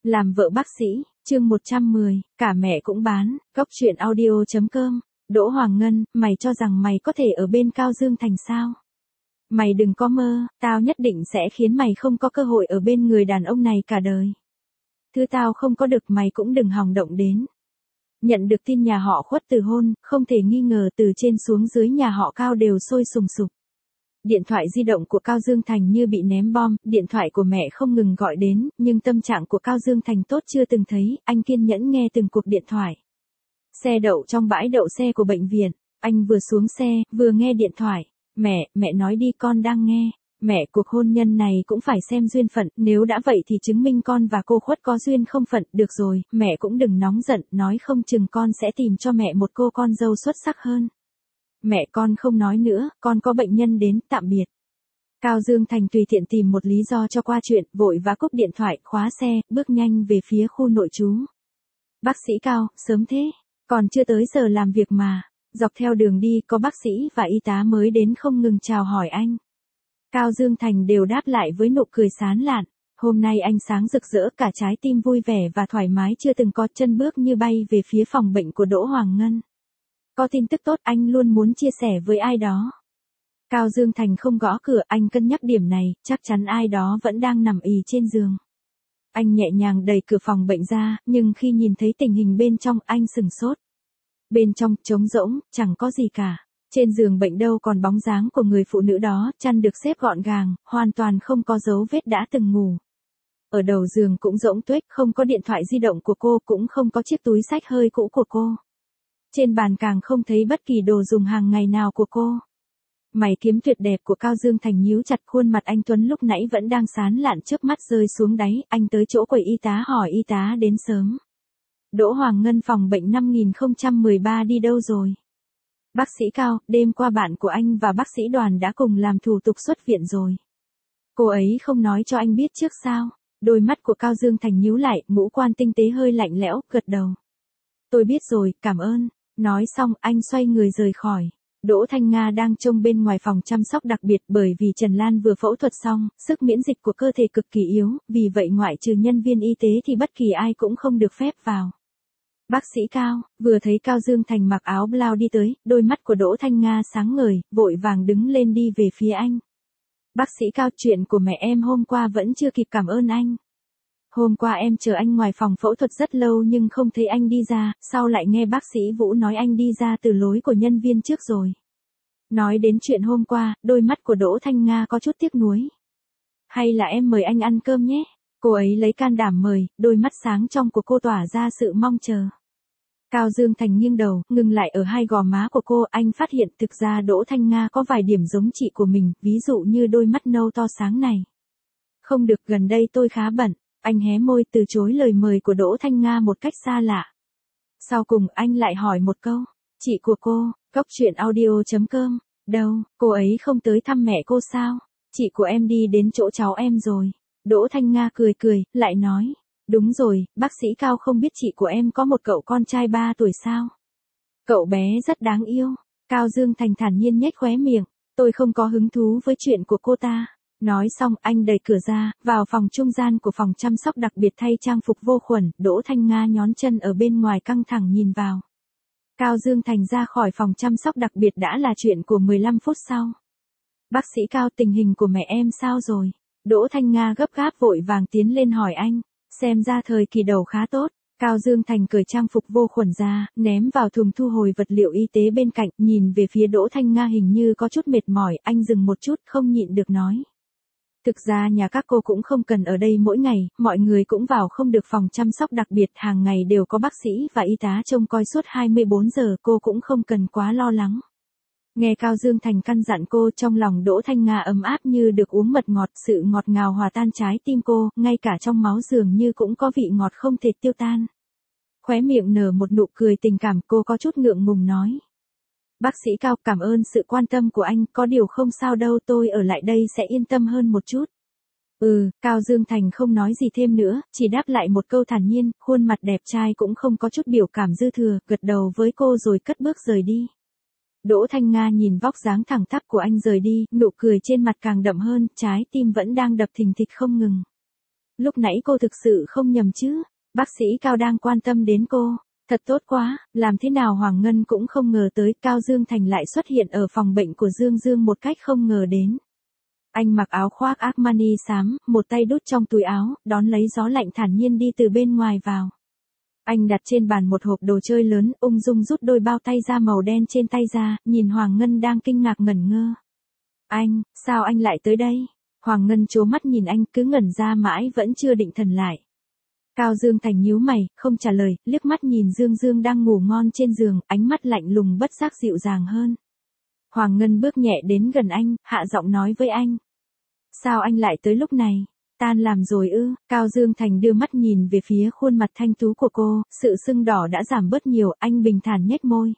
Làm vợ bác sĩ, chương 110, cả mẹ cũng bán, góc chuyện audio.com. Đỗ Hoàng Ngân, mày cho rằng mày có thể ở bên Cao Dương Thành sao? Mày đừng có mơ, tao nhất định sẽ khiến mày không có cơ hội ở bên người đàn ông này cả đời. Thứ tao không có được mày cũng đừng hòng động đến. Nhận được tin nhà họ Khuất từ hôn, không thể nghi ngờ từ trên xuống dưới nhà họ Cao đều sôi sùng sục. Điện thoại di động của Cao Dương Thành như bị ném bom, điện thoại của mẹ không ngừng gọi đến, nhưng tâm trạng của Cao Dương Thành tốt chưa từng thấy, anh kiên nhẫn nghe từng cuộc điện thoại. Xe đậu trong bãi đậu xe của bệnh viện, anh vừa xuống xe, vừa nghe điện thoại. Mẹ nói đi con đang nghe. Mẹ, cuộc hôn nhân này cũng phải xem duyên phận, nếu đã vậy thì chứng minh con và cô Khuất có duyên không phận, được rồi, mẹ cũng đừng nóng giận, nói không chừng con sẽ tìm cho mẹ một cô con dâu xuất sắc hơn. Mẹ con không nói nữa, con có bệnh nhân đến, tạm biệt. Cao Dương Thành tùy tiện tìm một lý do cho qua chuyện, vội vã cúp điện thoại, khóa xe, bước nhanh về phía khu nội trú. Bác sĩ Cao, sớm thế, còn chưa tới giờ làm việc mà. Dọc theo đường đi có bác sĩ và y tá mới đến không ngừng chào hỏi anh. Cao Dương Thành đều đáp lại với nụ cười sán lạn. Hôm nay anh sáng rực rỡ, cả trái tim vui vẻ và thoải mái chưa từng có, chân bước như bay về phía phòng bệnh của Đỗ Hoàng Ngân. Có tin tức tốt anh luôn muốn chia sẻ với ai đó. Cao Dương Thành không gõ cửa, anh cân nhắc điểm này, chắc chắn ai đó vẫn đang nằm ì trên giường. Anh nhẹ nhàng đẩy cửa phòng bệnh ra, nhưng khi nhìn thấy tình hình bên trong anh sửng sốt. Bên trong, trống rỗng, chẳng có gì cả. Trên giường bệnh đâu còn bóng dáng của người phụ nữ đó, chăn được xếp gọn gàng, hoàn toàn không có dấu vết đã từng ngủ. Ở đầu giường cũng rỗng tuếch, không có điện thoại di động của cô, cũng không có chiếc túi xách hơi cũ của cô. Trên bàn càng không thấy bất kỳ đồ dùng hàng ngày nào của cô. Mày kiếm tuyệt đẹp của Cao Dương Thành nhíu chặt, khuôn mặt anh Tuấn lúc nãy vẫn đang sán lạn trước mắt rơi xuống đáy, anh tới chỗ quầy y tá hỏi y tá đến sớm. Đỗ Hoàng Ngân, phòng bệnh 5013 đi đâu rồi? Bác sĩ Cao, đêm qua bạn của anh và bác sĩ Đoàn đã cùng làm thủ tục xuất viện rồi. Cô ấy không nói cho anh biết trước sao? Đôi mắt của Cao Dương Thành nhíu lại, ngũ quan tinh tế hơi lạnh lẽo, gật đầu. Tôi biết rồi, cảm ơn. Nói xong, anh xoay người rời khỏi. Đỗ Thanh Nga đang trông bên ngoài phòng chăm sóc đặc biệt, bởi vì Trần Lan vừa phẫu thuật xong, sức miễn dịch của cơ thể cực kỳ yếu, vì vậy ngoại trừ nhân viên y tế thì bất kỳ ai cũng không được phép vào. Bác sĩ Cao, vừa thấy Cao Dương Thành mặc áo blau đi tới, đôi mắt của Đỗ Thanh Nga sáng ngời, vội vàng đứng lên đi về phía anh. Bác sĩ Cao, chuyện của mẹ em hôm qua vẫn chưa kịp cảm ơn anh. Hôm qua em chờ anh ngoài phòng phẫu thuật rất lâu nhưng không thấy anh đi ra, sau lại nghe bác sĩ Vũ nói anh đi ra từ lối của nhân viên trước rồi. Nói đến chuyện hôm qua, đôi mắt của Đỗ Thanh Nga có chút tiếc nuối. Hay là em mời anh ăn cơm nhé? Cô ấy lấy can đảm mời, đôi mắt sáng trong của cô tỏa ra sự mong chờ. Cao Dương Thành nghiêng đầu, ngừng lại ở hai gò má của cô, anh phát hiện thực ra Đỗ Thanh Nga có vài điểm giống chị của mình, ví dụ như đôi mắt nâu to sáng này. Không được, gần đây tôi khá bận. Anh hé môi từ chối lời mời của Đỗ Thanh Nga một cách xa lạ. Sau cùng anh lại hỏi một câu. Chị của cô, góc chuyện audio.com. Đâu, cô ấy không tới thăm mẹ cô sao? Chị của em đi đến chỗ cháu em rồi. Đỗ Thanh Nga cười cười, lại nói. Đúng rồi, bác sĩ Cao không biết chị của em có một cậu con trai 3 tuổi sao? Cậu bé rất đáng yêu. Cao Dương Thành thản nhiên nhếch khóe miệng. Tôi không có hứng thú với chuyện của cô ta. Nói xong, anh đẩy cửa ra, vào phòng trung gian của phòng chăm sóc đặc biệt thay trang phục vô khuẩn, Đỗ Thanh Nga nhón chân ở bên ngoài căng thẳng nhìn vào. Cao Dương Thành ra khỏi phòng chăm sóc đặc biệt đã là chuyện của 15 phút sau. Bác sĩ Cao, tình hình của mẹ em sao rồi? Đỗ Thanh Nga gấp gáp vội vàng tiến lên hỏi anh, xem ra thời kỳ đầu khá tốt. Cao Dương Thành cởi trang phục vô khuẩn ra, ném vào thùng thu hồi vật liệu y tế bên cạnh, nhìn về phía Đỗ Thanh Nga hình như có chút mệt mỏi, anh dừng một chút, không nhịn được nói. Thực ra nhà các cô cũng không cần ở đây mỗi ngày, mọi người cũng vào không được, phòng chăm sóc đặc biệt hàng ngày đều có bác sĩ và y tá trông coi suốt 24 giờ, cô cũng không cần quá lo lắng. Nghe Cao Dương Thành căn dặn cô, trong lòng Đỗ Thanh Nga ấm áp như được uống mật ngọt, sự ngọt ngào hòa tan trái tim cô, ngay cả trong máu dường như cũng có vị ngọt không thể tiêu tan. Khóe miệng nở một nụ cười tình cảm, cô có chút ngượng ngùng nói. Bác sĩ Cao, cảm ơn sự quan tâm của anh, có điều không sao đâu, tôi ở lại đây sẽ yên tâm hơn một chút. Cao Dương Thành không nói gì thêm nữa, chỉ đáp lại một câu thản nhiên, khuôn mặt đẹp trai cũng không có chút biểu cảm dư thừa, gật đầu với cô rồi cất bước rời đi. Đỗ Thanh Nga nhìn vóc dáng thẳng tắp của anh rời đi, nụ cười trên mặt càng đậm hơn, trái tim vẫn đang đập thình thịch không ngừng. Lúc nãy cô thực sự không nhầm chứ? Bác sĩ Cao đang quan tâm đến cô. Thật tốt quá, làm thế nào Hoàng Ngân cũng không ngờ tới Cao Dương Thành lại xuất hiện ở phòng bệnh của Dương Dương một cách không ngờ đến. Anh mặc áo khoác Armani xám, một tay đút trong túi áo, đón lấy gió lạnh thản nhiên đi từ bên ngoài vào. Anh đặt trên bàn một hộp đồ chơi lớn, ung dung rút đôi bao tay da màu đen trên tay ra, nhìn Hoàng Ngân đang kinh ngạc ngẩn ngơ. Anh, sao anh lại tới đây? Hoàng Ngân trố mắt nhìn anh cứ ngẩn ra mãi vẫn chưa định thần lại. Cao Dương Thành nhíu mày, không trả lời, liếc mắt nhìn Dương Dương đang ngủ ngon trên giường, ánh mắt lạnh lùng bất giác dịu dàng hơn. Hoàng Ngân bước nhẹ đến gần anh, hạ giọng nói với anh. Sao anh lại tới lúc này? Tan làm rồi ư? Cao Dương Thành đưa mắt nhìn về phía khuôn mặt thanh tú của cô, sự sưng đỏ đã giảm bớt nhiều, anh bình thản nhếch môi.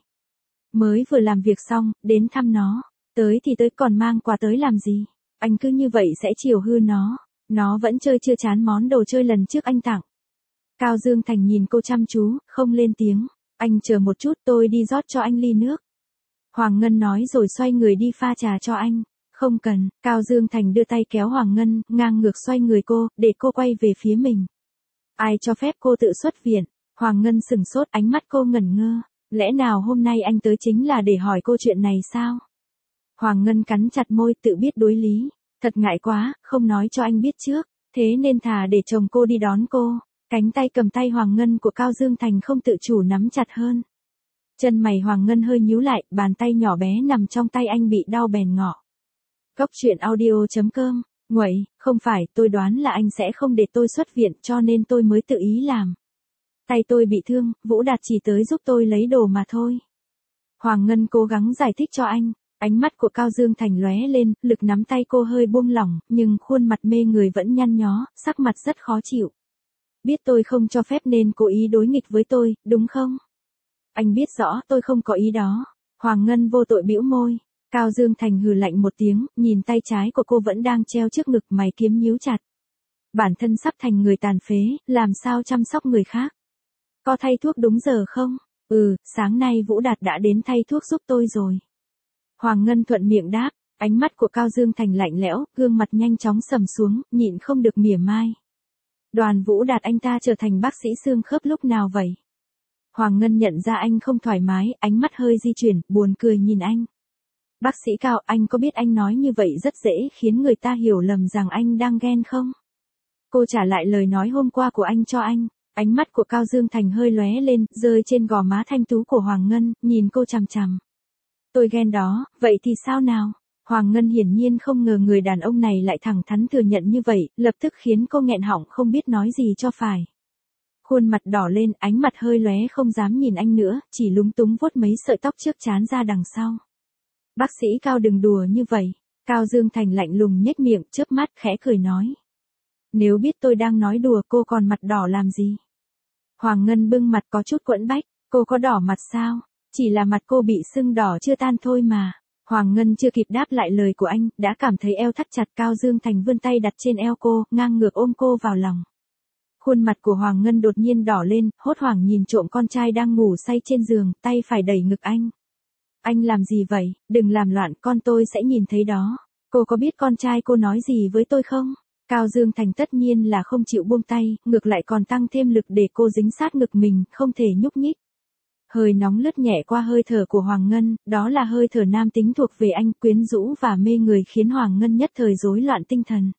Mới vừa làm việc xong, đến thăm nó. Tới thì tới còn mang quà tới làm gì? Anh cứ như vậy sẽ chiều hư nó. Nó vẫn chơi chưa chán món đồ chơi lần trước anh tặng. Cao Dương Thành nhìn cô chăm chú, không lên tiếng. Anh chờ một chút tôi đi rót cho anh ly nước. Hoàng Ngân nói rồi xoay người đi pha trà cho anh. Không cần, Cao Dương Thành đưa tay kéo Hoàng Ngân, ngang ngược xoay người cô, để cô quay về phía mình. Ai cho phép cô tự xuất viện? Hoàng Ngân sừng sốt, ánh mắt cô ngẩn ngơ. Lẽ nào hôm nay anh tới chính là để hỏi cô chuyện này sao? Hoàng Ngân cắn chặt môi tự biết đối lý. Thật ngại quá, không nói cho anh biết trước. Thế nên thà để chồng cô đi đón cô. Cánh tay cầm tay Hoàng Ngân của Cao Dương Thành không tự chủ nắm chặt hơn. Chân mày Hoàng Ngân hơi nhíu lại, bàn tay nhỏ bé nằm trong tay anh bị đau bèn ngọ. Góc truyện audio.com. Nguậy, không phải, tôi đoán là anh sẽ không để tôi xuất viện cho nên tôi mới tự ý làm. Tay tôi bị thương, Vũ Đạt chỉ tới giúp tôi lấy đồ mà thôi. Hoàng Ngân cố gắng giải thích cho anh. Ánh mắt của Cao Dương Thành lóe lên, lực nắm tay cô hơi buông lỏng, nhưng khuôn mặt mê người vẫn nhăn nhó, sắc mặt rất khó chịu. Biết tôi không cho phép nên cố ý đối nghịch với tôi, đúng không? Anh biết rõ tôi không có ý đó. Hoàng Ngân vô tội bĩu môi. Cao Dương Thành hừ lạnh một tiếng, nhìn tay trái của cô vẫn đang treo trước ngực, mày kiếm nhíu chặt. Bản thân sắp thành người tàn phế, làm sao chăm sóc người khác? Có thay thuốc đúng giờ không? Sáng nay Vũ Đạt đã đến thay thuốc giúp tôi rồi. Hoàng Ngân thuận miệng đáp, ánh mắt của Cao Dương Thành lạnh lẽo, gương mặt nhanh chóng sầm xuống, nhịn không được mỉa mai. Đoàn Vũ Đạt anh ta trở thành bác sĩ xương khớp lúc nào vậy? Hoàng Ngân nhận ra anh không thoải mái, ánh mắt hơi di chuyển, buồn cười nhìn anh. Bác sĩ Cao, anh có biết anh nói như vậy rất dễ khiến người ta hiểu lầm rằng anh đang ghen không? Cô trả lại lời nói hôm qua của anh cho anh. Ánh mắt của Cao Dương Thành hơi lóe lên, rơi trên gò má thanh tú của Hoàng Ngân, nhìn cô chằm chằm. Tôi ghen đó, vậy thì sao nào? Hoàng Ngân hiển nhiên không ngờ người đàn ông này lại thẳng thắn thừa nhận như vậy, lập tức khiến cô nghẹn họng không biết nói gì cho phải. Khuôn mặt đỏ lên, ánh mặt hơi lóe không dám nhìn anh nữa, chỉ lúng túng vuốt mấy sợi tóc trước trán ra đằng sau. Bác sĩ Cao đừng đùa như vậy. Cao Dương Thành lạnh lùng nhếch miệng, chớp mắt khẽ cười nói. Nếu biết tôi đang nói đùa cô còn mặt đỏ làm gì? Hoàng Ngân bưng mặt có chút quẫn bách, cô có đỏ mặt sao? Chỉ là mặt cô bị sưng đỏ chưa tan thôi mà. Hoàng Ngân chưa kịp đáp lại lời của anh, đã cảm thấy eo thắt chặt. Cao Dương Thành vươn tay đặt trên eo cô, ngang ngược ôm cô vào lòng. Khuôn mặt của Hoàng Ngân đột nhiên đỏ lên, hốt hoảng nhìn trộm con trai đang ngủ say trên giường, tay phải đẩy ngực anh. Anh làm gì vậy? Đừng làm loạn, con tôi sẽ nhìn thấy đó. Cô có biết con trai cô nói gì với tôi không? Cao Dương Thành tất nhiên là không chịu buông tay, ngược lại còn tăng thêm lực để cô dính sát ngực mình, không thể nhúc nhích. Hơi nóng lướt nhẹ qua hơi thở của Hoàng Ngân, đó là hơi thở nam tính thuộc về anh, quyến rũ và mê người khiến Hoàng Ngân nhất thời rối loạn tinh thần.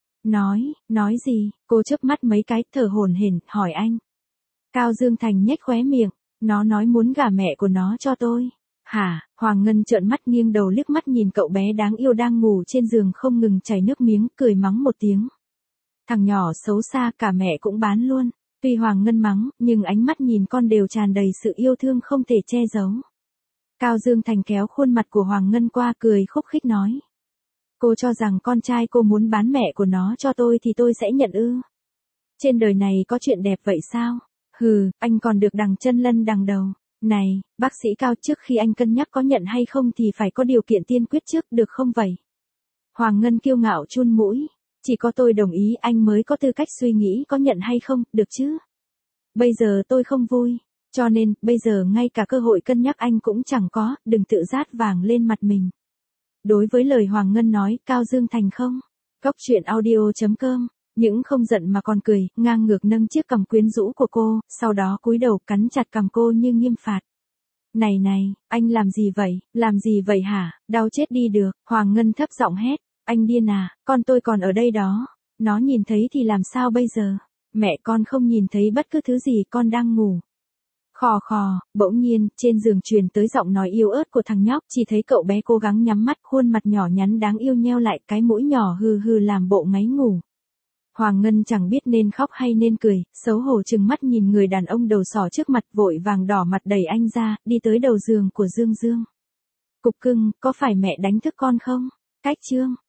Nói gì? Cô chớp mắt mấy cái, thở hổn hển, hỏi anh. Cao Dương Thành nhếch khóe miệng, nó nói muốn gả mẹ của nó cho tôi. Hả? Hoàng Ngân trợn mắt nghiêng đầu liếc mắt nhìn cậu bé đáng yêu đang ngủ trên giường không ngừng chảy nước miếng, cười mắng một tiếng. Thằng nhỏ xấu xa, cả mẹ cũng bán luôn. Tuy Hoàng Ngân mắng, nhưng ánh mắt nhìn con đều tràn đầy sự yêu thương không thể che giấu. Cao Dương Thành kéo khuôn mặt của Hoàng Ngân qua, cười khúc khích nói. Cô cho rằng con trai cô muốn bán mẹ của nó cho tôi thì tôi sẽ nhận ư? Trên đời này có chuyện đẹp vậy sao? Hừ, anh còn được đằng chân lân đằng đầu. Này, bác sĩ Cao, trước khi anh cân nhắc có nhận hay không thì phải có điều kiện tiên quyết trước, được không vậy? Hoàng Ngân kiêu ngạo chun mũi. Chỉ có tôi đồng ý anh mới có tư cách suy nghĩ có nhận hay không, được chứ? Bây giờ tôi không vui. Cho nên, bây giờ ngay cả cơ hội cân nhắc anh cũng chẳng có, đừng tự rát vàng lên mặt mình. Đối với lời Hoàng Ngân nói, Cao Dương Thành không? Góc truyện audio.com Những không giận mà còn cười, ngang ngược nâng chiếc cằm quyến rũ của cô, sau đó cúi đầu cắn chặt cằm cô như nghiêm phạt. Này này, anh làm gì vậy hả, đau chết đi được, Hoàng Ngân thấp giọng hét, anh điên à, con tôi còn ở đây đó, nó nhìn thấy thì làm sao bây giờ, mẹ con không nhìn thấy bất cứ thứ gì, con đang ngủ. Khò khò, bỗng nhiên, trên giường truyền tới giọng nói yếu ớt của thằng nhóc, chỉ thấy cậu bé cố gắng nhắm mắt, khuôn mặt nhỏ nhắn đáng yêu nheo lại, cái mũi nhỏ hừ hừ làm bộ ngáy ngủ. Hoàng Ngân chẳng biết nên khóc hay nên cười, xấu hổ trừng mắt nhìn người đàn ông đầu sỏ trước mặt, vội vàng đỏ mặt đẩy anh ra, đi tới đầu giường của Dương Dương. Cục cưng, có phải mẹ đánh thức con không? Cách chương